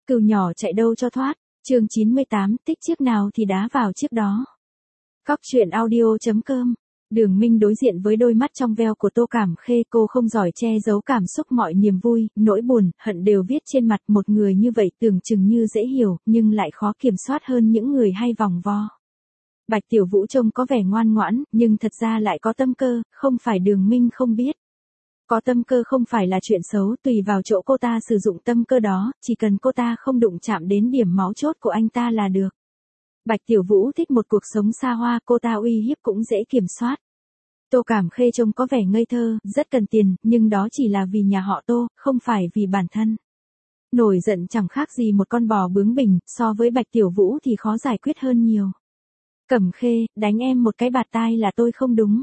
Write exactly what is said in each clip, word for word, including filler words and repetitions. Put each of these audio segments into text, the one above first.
Cừu nhỏ chạy đâu cho thoát, chương chín mươi tám, tích chiếc nào thì đá vào chiếc đó. Cóc truyện audio chấm com. Đường Minh đối diện với đôi mắt trong veo của Tô Cảm Khê, cô không giỏi che giấu cảm xúc, mọi niềm vui, nỗi buồn, hận đều viết trên mặt. Một người như vậy tưởng chừng như dễ hiểu, nhưng lại khó kiểm soát hơn những người hay vòng vo. Bạch Tiểu Vũ trông có vẻ ngoan ngoãn, nhưng thật ra lại có tâm cơ, không phải Đường Minh không biết. Có tâm cơ không phải là chuyện xấu, tùy vào chỗ cô ta sử dụng tâm cơ đó, chỉ cần cô ta không đụng chạm đến điểm máu chốt của anh ta là được. Bạch Tiểu Vũ thích một cuộc sống xa hoa, cô ta uy hiếp cũng dễ kiểm soát. Tô Cảm Khê trông có vẻ ngây thơ, rất cần tiền, nhưng đó chỉ là vì nhà họ Tô, không phải vì bản thân. Nổi giận chẳng khác gì một con bò bướng bỉnh, so với Bạch Tiểu Vũ thì khó giải quyết hơn nhiều. Cẩm Khê, đánh em một cái bạt tai là tôi không đúng.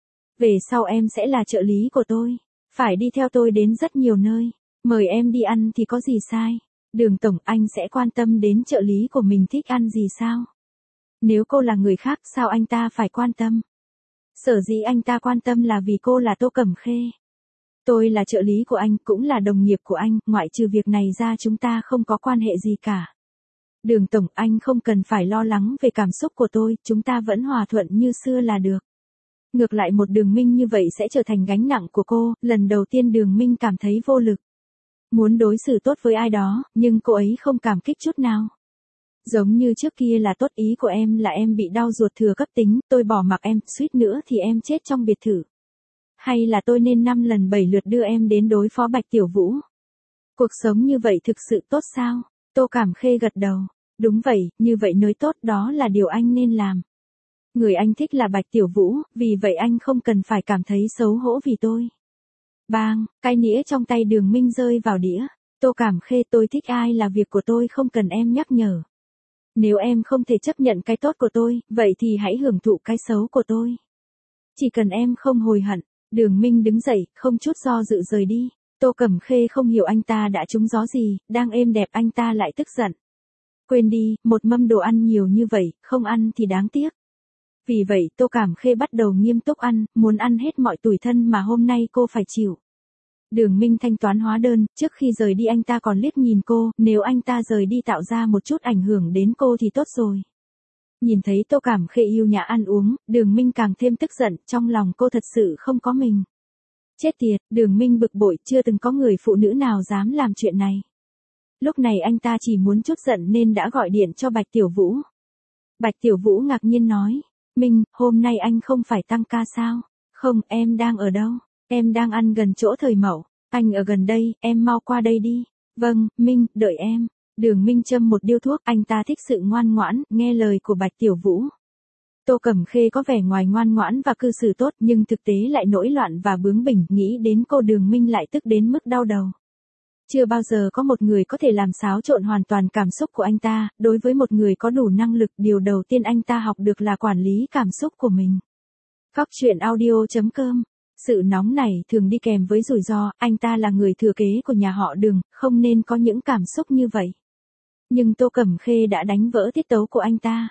Về sau em sẽ là trợ lý của tôi, phải đi theo tôi đến rất nhiều nơi, mời em đi ăn thì có gì sai. Đường tổng, anh sẽ quan tâm đến trợ lý của mình thích ăn gì sao? Nếu cô là người khác sao anh ta phải quan tâm? Sở dĩ anh ta quan tâm là vì cô là Tô Cẩm Khê. Tôi là trợ lý của anh, cũng là đồng nghiệp của anh, ngoại trừ việc này ra chúng ta không có quan hệ gì cả. Đường tổng, anh không cần phải lo lắng về cảm xúc của tôi, chúng ta vẫn hòa thuận như xưa là được. Ngược lại một Đường Minh như vậy sẽ trở thành gánh nặng của cô, lần đầu tiên Đường Minh cảm thấy vô lực. Muốn đối xử tốt với ai đó, nhưng cô ấy không cảm kích chút nào. Giống như trước kia là tốt, ý của em là em bị đau ruột thừa cấp tính, tôi bỏ mặc em, suýt nữa thì em chết trong biệt thự. Hay là tôi nên năm lần bảy lượt đưa em đến đối phó Bạch Tiểu Vũ? Cuộc sống như vậy thực sự tốt sao? Tô Cảm Khê gật đầu. Đúng vậy, như vậy mới tốt, đó là điều anh nên làm. Người anh thích là Bạch Tiểu Vũ, vì vậy anh không cần phải cảm thấy xấu hổ vì tôi. Bang, cái nĩa trong tay Đường Minh rơi vào đĩa. Tô Cảm Khê, tôi thích ai là việc của tôi, không cần em nhắc nhở. Nếu em không thể chấp nhận cái tốt của tôi, vậy thì hãy hưởng thụ cái xấu của tôi. Chỉ cần em không hối hận. Đường Minh đứng dậy, không chút do dự rời đi. Tô Cẩm Khê không hiểu anh ta đã trúng gió gì, đang êm đẹp anh ta lại tức giận. Quên đi, một mâm đồ ăn nhiều như vậy, không ăn thì đáng tiếc. Vì vậy Tô Cảm Khê bắt đầu nghiêm túc ăn, muốn ăn hết mọi tủi thân mà hôm nay cô phải chịu. Đường Minh thanh toán hóa đơn, trước khi rời đi anh ta còn liếc nhìn cô, nếu anh ta rời đi tạo ra một chút ảnh hưởng đến cô thì tốt rồi. Nhìn thấy Tô Cảm Khê yêu nhã ăn uống, Đường Minh càng thêm tức giận, trong lòng cô thật sự không có mình. Chết tiệt, Đường Minh bực bội, chưa từng có người phụ nữ nào dám làm chuyện này. Lúc này anh ta chỉ muốn chút giận nên đã gọi điện cho Bạch Tiểu Vũ. Bạch Tiểu Vũ ngạc nhiên nói, Minh, hôm nay anh không phải tăng ca sao? Không, em đang ở đâu? Em đang ăn gần chỗ Thời Mậu. Anh ở gần đây, em mau qua đây đi. Vâng, Minh, đợi em. Đường Minh châm một điếu thuốc, anh ta thích sự ngoan ngoãn, nghe lời của Bạch Tiểu Vũ. Tô Cẩm Khê có vẻ ngoài ngoan ngoãn và cư xử tốt, nhưng thực tế lại nổi loạn và bướng bỉnh, nghĩ đến cô Đường Minh lại tức đến mức đau đầu. Chưa bao giờ có một người có thể làm xáo trộn hoàn toàn cảm xúc của anh ta, đối với một người có đủ năng lực, điều đầu tiên anh ta học được là quản lý cảm xúc của mình. Cóc truyện audio chấm com. Sự nóng này thường đi kèm với rủi ro, anh ta là người thừa kế của nhà họ Đường, không nên có những cảm xúc như vậy. Nhưng Tô Cẩm Khê đã đánh vỡ tiết tấu của anh ta.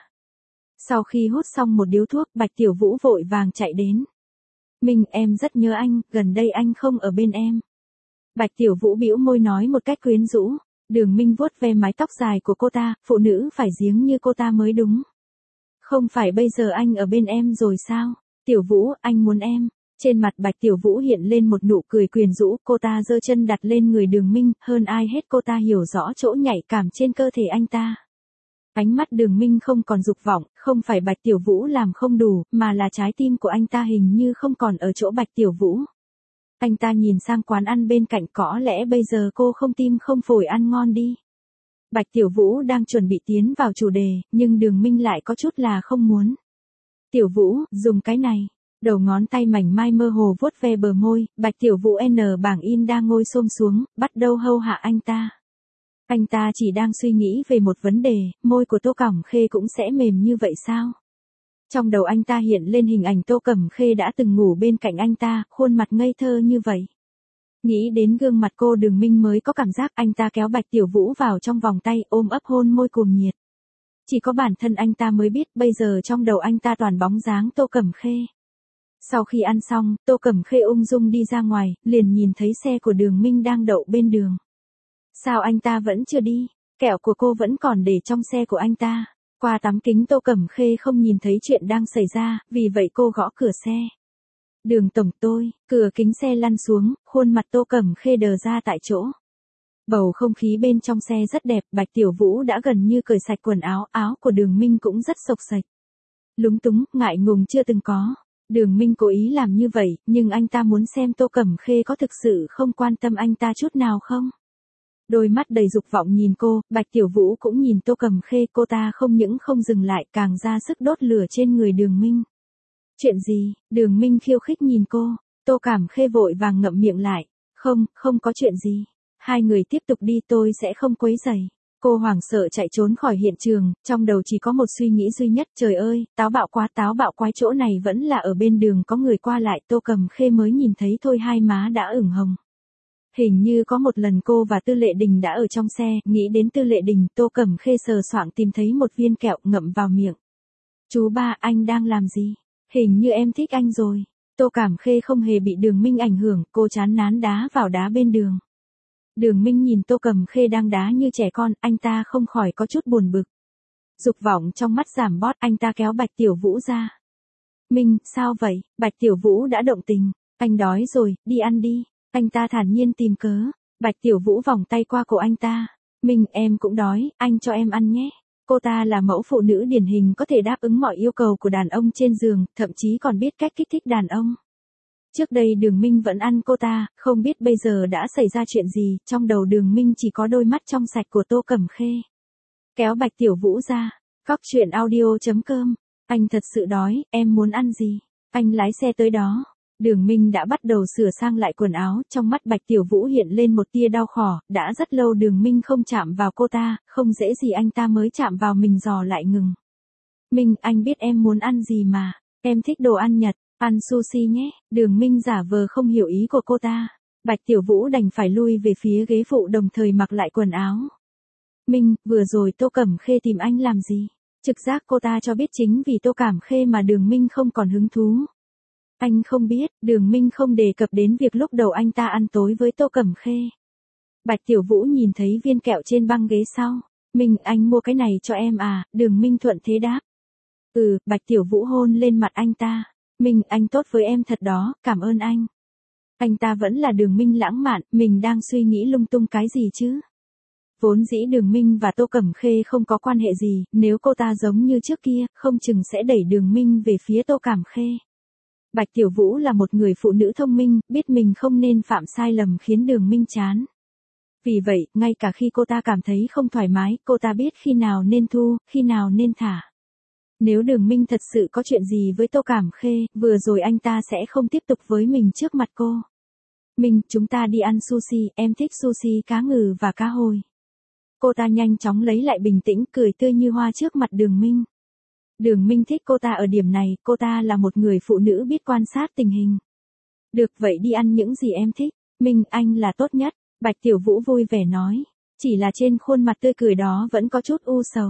Sau khi hút xong một điếu thuốc, Bạch Tiểu Vũ vội vàng chạy đến. Minh, em rất nhớ anh, gần đây anh không ở bên em. Bạch Tiểu Vũ bĩu môi nói một cách quyến rũ. Đường Minh vuốt ve mái tóc dài của cô ta, phụ nữ phải giếng như cô ta mới đúng. Không phải bây giờ anh ở bên em rồi sao? Tiểu Vũ, anh muốn em. Trên mặt Bạch Tiểu Vũ hiện lên một nụ cười quyến rũ, cô ta giơ chân đặt lên người Đường Minh, hơn ai hết cô ta hiểu rõ chỗ nhạy cảm trên cơ thể anh ta. Ánh mắt Đường Minh không còn dục vọng, không phải Bạch Tiểu Vũ làm không đủ, mà là trái tim của anh ta hình như không còn ở chỗ Bạch Tiểu Vũ. Anh ta nhìn sang quán ăn bên cạnh, có lẽ bây giờ cô không tim không phổi ăn ngon đi. Bạch Tiểu Vũ đang chuẩn bị tiến vào chủ đề, nhưng Đường Minh lại có chút là không muốn. Tiểu Vũ, dùng cái này. Đầu ngón tay mảnh mai mơ hồ vuốt ve bờ môi, Bạch Tiểu Vũ N bảng in đang ngồi xổm xuống, bắt đầu hâu hạ anh ta. Anh ta chỉ đang suy nghĩ về một vấn đề, môi của Tô Cẩm Khê cũng sẽ mềm như vậy sao? Trong đầu anh ta hiện lên hình ảnh Tô Cẩm Khê đã từng ngủ bên cạnh anh ta, khuôn mặt ngây thơ như vậy. Nghĩ đến gương mặt cô, Đường Minh mới có cảm giác, anh ta kéo Bạch Tiểu Vũ vào trong vòng tay, ôm ấp hôn môi cuồng nhiệt. Chỉ có bản thân anh ta mới biết, bây giờ trong đầu anh ta toàn bóng dáng Tô Cẩm Khê. Sau khi ăn xong, Tô Cẩm Khê ung dung đi ra ngoài, liền nhìn thấy xe của Đường Minh đang đậu bên đường. Sao anh ta vẫn chưa đi? Kẹo của cô vẫn còn để trong xe của anh ta. Qua tấm kính Tô Cẩm Khê không nhìn thấy chuyện đang xảy ra, vì vậy cô gõ cửa xe. Đường tổng tôi, cửa kính xe lăn xuống, khuôn mặt Tô Cẩm Khê đờ ra tại chỗ. Bầu không khí bên trong xe rất đẹp, Bạch Tiểu Vũ đã gần như cởi sạch quần áo, áo của Đường Minh cũng rất xộc xệch. Lúng túng, ngại ngùng chưa từng có. Đường Minh cố ý làm như vậy, nhưng anh ta muốn xem Tô Cẩm Khê có thực sự không quan tâm anh ta chút nào không. Đôi mắt đầy dục vọng nhìn cô, Bạch Tiểu Vũ cũng nhìn Tô Cẩm Khê, cô ta không những không dừng lại càng ra sức đốt lửa trên người Đường Minh. Chuyện gì? Đường Minh khiêu khích nhìn cô, Tô Cẩm Khê vội vàng ngậm miệng lại. Không, không có chuyện gì. Hai người tiếp tục đi, tôi sẽ không quấy rầy. Cô hoảng sợ chạy trốn khỏi hiện trường, trong đầu chỉ có một suy nghĩ duy nhất, trời ơi, táo bạo quá, táo bạo quá, chỗ này vẫn là ở bên đường có người qua lại, Tô Cẩm Khê mới nhìn thấy thôi hai má đã ửng hồng. Hình như có một lần cô và Tư Lệ Đình đã ở trong xe, nghĩ đến Tư Lệ Đình, Tô Cẩm Khê sờ soạng tìm thấy một viên kẹo ngậm vào miệng. Chú ba, anh đang làm gì? Hình như em thích anh rồi. Tô Cẩm Khê không hề bị Đường Minh ảnh hưởng, cô chán nán đá vào đá bên đường. Đường Minh nhìn Tô Cẩm Khê đang đá như trẻ con, anh ta không khỏi có chút buồn bực. Dục vọng trong mắt giảm bót, anh ta kéo Bạch Tiểu Vũ ra. Minh, sao vậy? Bạch Tiểu Vũ đã động tình. Anh đói rồi, đi ăn đi. Anh ta thản nhiên tìm cớ. Bạch Tiểu Vũ vòng tay qua cổ anh ta. Minh, em cũng đói, anh cho em ăn nhé. Cô ta là mẫu phụ nữ điển hình có thể đáp ứng mọi yêu cầu của đàn ông trên giường, thậm chí còn biết cách kích thích đàn ông. Trước đây Đường Minh vẫn ăn cô ta, không biết bây giờ đã xảy ra chuyện gì, trong đầu Đường Minh chỉ có đôi mắt trong sạch của Tô Cẩm Khê. Kéo Bạch Tiểu Vũ ra, Cóc truyện audio chấm com, anh thật sự đói, em muốn ăn gì? Anh lái xe tới đó. Đường Minh đã bắt đầu sửa sang lại quần áo, trong mắt Bạch Tiểu Vũ hiện lên một tia đau khổ, đã rất lâu Đường Minh không chạm vào cô ta, không dễ gì anh ta mới chạm vào mình dò lại ngừng. Minh, anh biết em muốn ăn gì mà, em thích đồ ăn Nhật. Ăn sushi nhé, Đường Minh giả vờ không hiểu ý của cô ta. Bạch Tiểu Vũ đành phải lui về phía ghế phụ đồng thời mặc lại quần áo. Minh, vừa rồi Tô Cẩm Khê tìm anh làm gì? Trực giác cô ta cho biết chính vì Tô Cẩm Khê mà Đường Minh không còn hứng thú. Anh không biết, Đường Minh không đề cập đến việc lúc đầu anh ta ăn tối với Tô Cẩm Khê. Bạch Tiểu Vũ nhìn thấy viên kẹo trên băng ghế sau. Minh, anh mua cái này cho em à? Đường Minh thuận thế đáp. Ừ, Bạch Tiểu Vũ hôn lên mặt anh ta. Minh, anh tốt với em thật đó, cảm ơn anh. Anh ta vẫn là Đường Minh lãng mạn, mình đang suy nghĩ lung tung cái gì chứ? Vốn dĩ Đường Minh và Tô Cẩm Khê không có quan hệ gì, nếu cô ta giống như trước kia, không chừng sẽ đẩy Đường Minh về phía Tô Cẩm Khê. Bạch Tiểu Vũ là một người phụ nữ thông minh, biết mình không nên phạm sai lầm khiến Đường Minh chán. Vì vậy, ngay cả khi cô ta cảm thấy không thoải mái, cô ta biết khi nào nên thu, khi nào nên thả. Nếu Đường Minh thật sự có chuyện gì với Tô Cẩm Khê, vừa rồi anh ta sẽ không tiếp tục với mình trước mặt cô. Minh, chúng ta đi ăn sushi, em thích sushi cá ngừ và cá hồi. Cô ta nhanh chóng lấy lại bình tĩnh, cười tươi như hoa trước mặt Đường Minh. Đường Minh thích cô ta ở điểm này, cô ta là một người phụ nữ biết quan sát tình hình. Được, vậy đi ăn những gì em thích. Minh, anh là tốt nhất. Bạch Tiểu Vũ vui vẻ nói. Chỉ là trên khuôn mặt tươi cười đó vẫn có chút u sầu.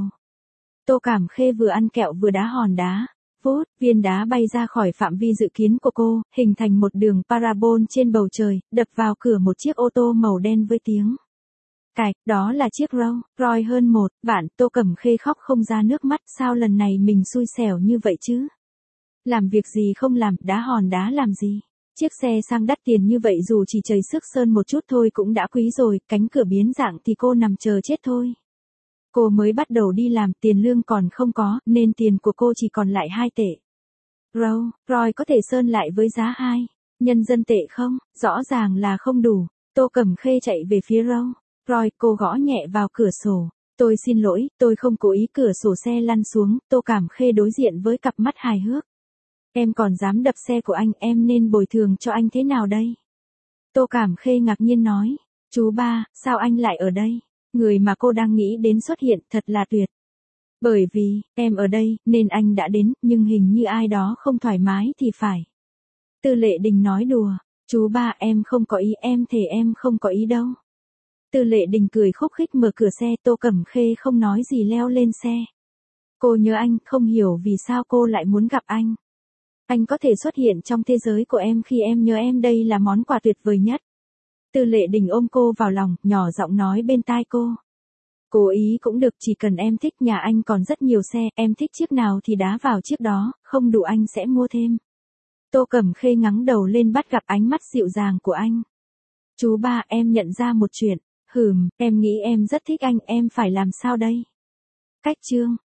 Tô Cẩm Khê vừa ăn kẹo vừa đá hòn đá. Vút, viên đá bay ra khỏi phạm vi dự kiến của cô, hình thành một đường parabol trên bầu trời, đập vào cửa một chiếc ô tô màu đen với tiếng cạch, đó là chiếc Rolls Royce hơn một vạn. Tô Cẩm Khê khóc không ra nước mắt, sao lần này mình xui xẻo như vậy chứ? Làm việc gì không làm, đá hòn đá làm gì? Chiếc xe sang đắt tiền như vậy dù chỉ chảy xước sơn một chút thôi cũng đã quý rồi, cánh cửa biến dạng thì cô nằm chờ chết thôi. Cô mới bắt đầu đi làm, tiền lương còn không có, nên tiền của cô chỉ còn lại hai tệ. Rolls Royce có thể sơn lại với giá hai nhân dân tệ không? Rõ ràng là không đủ. Tô Cẩm Khê chạy về phía Rolls Royce, cô gõ nhẹ vào cửa sổ. Tôi xin lỗi, tôi không cố ý. Cửa sổ xe lăn xuống, Tô Cẩm Khê đối diện với cặp mắt hài hước. Em còn dám đập xe của anh, em nên bồi thường cho anh thế nào đây? Tô Cẩm Khê ngạc nhiên nói. Chú ba, sao anh lại ở đây? Người mà cô đang nghĩ đến xuất hiện, thật là tuyệt. Bởi vì, em ở đây, nên anh đã đến, nhưng hình như ai đó không thoải mái thì phải. Tư Lệ Đình nói đùa. Chú ba, em không có ý, em thề em không có ý đâu. Tư Lệ Đình cười khúc khích mở cửa xe, Tô Cẩm Khê không nói gì leo lên xe. Cô nhớ anh, không hiểu vì sao cô lại muốn gặp anh. Anh có thể xuất hiện trong thế giới của em khi em nhớ em, đây là món quà tuyệt vời nhất. Tư Lệ Đình ôm cô vào lòng, nhỏ giọng nói bên tai cô. Cố ý cũng được, chỉ cần em thích, nhà anh còn rất nhiều xe, em thích chiếc nào thì đá vào chiếc đó, không đủ anh sẽ mua thêm. Tô Cẩm Khê ngắng đầu lên bắt gặp ánh mắt dịu dàng của anh. Chú ba, em nhận ra một chuyện. Hừm, em nghĩ em rất thích anh, em phải làm sao đây? Cách chương.